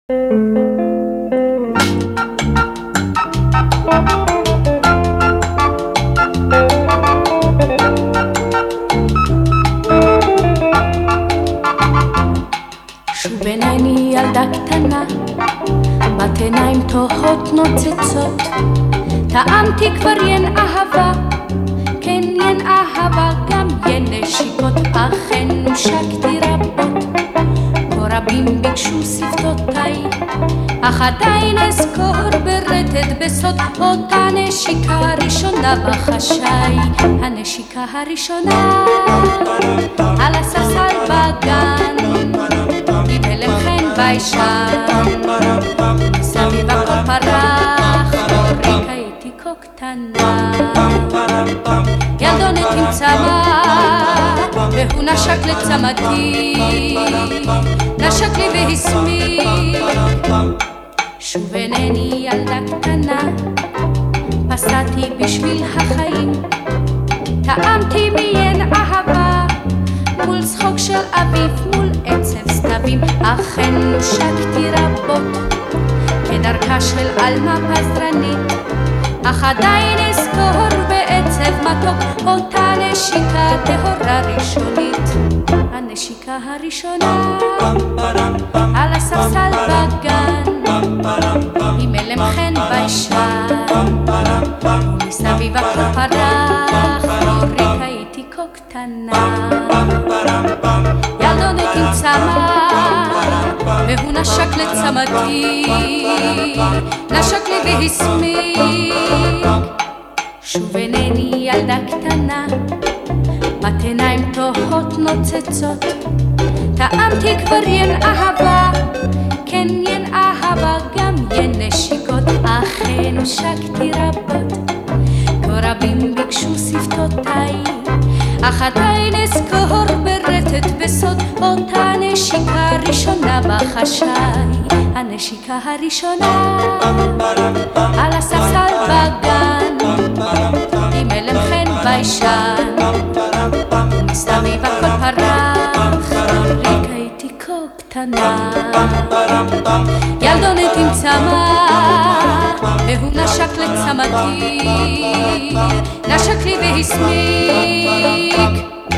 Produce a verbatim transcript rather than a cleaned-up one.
שוב עיניי ילדה קטנה, בת עיניים תוהות נוצצות, טעמתי כבר ין אהבה, כן ין אהבה, גם ין נשיקות, אכן נושקתי רבות, כה רבים ביקשו שפתותיי, אך עדיין אזכור ברטט בסוד, אותה נשיקה ראשונה בחשאי, הנשיקה הראשונה על הספסל בגן, עם הלם חן ביישן, מסביב הכל פרח, אוריקה הייתי כה קטנה, ילדונת עם צמא, והוא נשק לצמתי, נשק לי והסמיק, שוב אינני ילדה קטנה, פסעתי בשביל החיים, טעמתי מיין אהבה, מול צחוק של אביב, מול עצב סתבים, אכן נושקתי רבות, כדרכה של אלמה פזרנית, אך עדיין אזכור בעצב מתוק, אותה נשיקה טהורה ראשונית, הנשיקה הראשונה על הספסל בגן, עם הלם חן ביישן, ומסביב הכל פרח, אוריקה הייתי כה קטנה, ילדונת עם צמא, והוא נשק לצמתי, נשק לי והסמיק, שוב אינני ילדה קטנה, בת עיניים תוהות נוצצות, טעמתי כבר ין אהבה, כן ין אהבה, גם ין נשיקות, אכן נושקתי רבות, כה רבים ביקשו שפתותיי, אך עדיין אזכור ברטט בסוד, אותה נשיקה ראשונה בחשאי, הנשיקה הראשונה על הספסל בגן, עם הלם חן ביישן, ומסביב הכל פרח, אוריקה הייתי כה קטנה, ילדונת עם צמא, והוא נשק לצמתי, נשק לי והסמיק,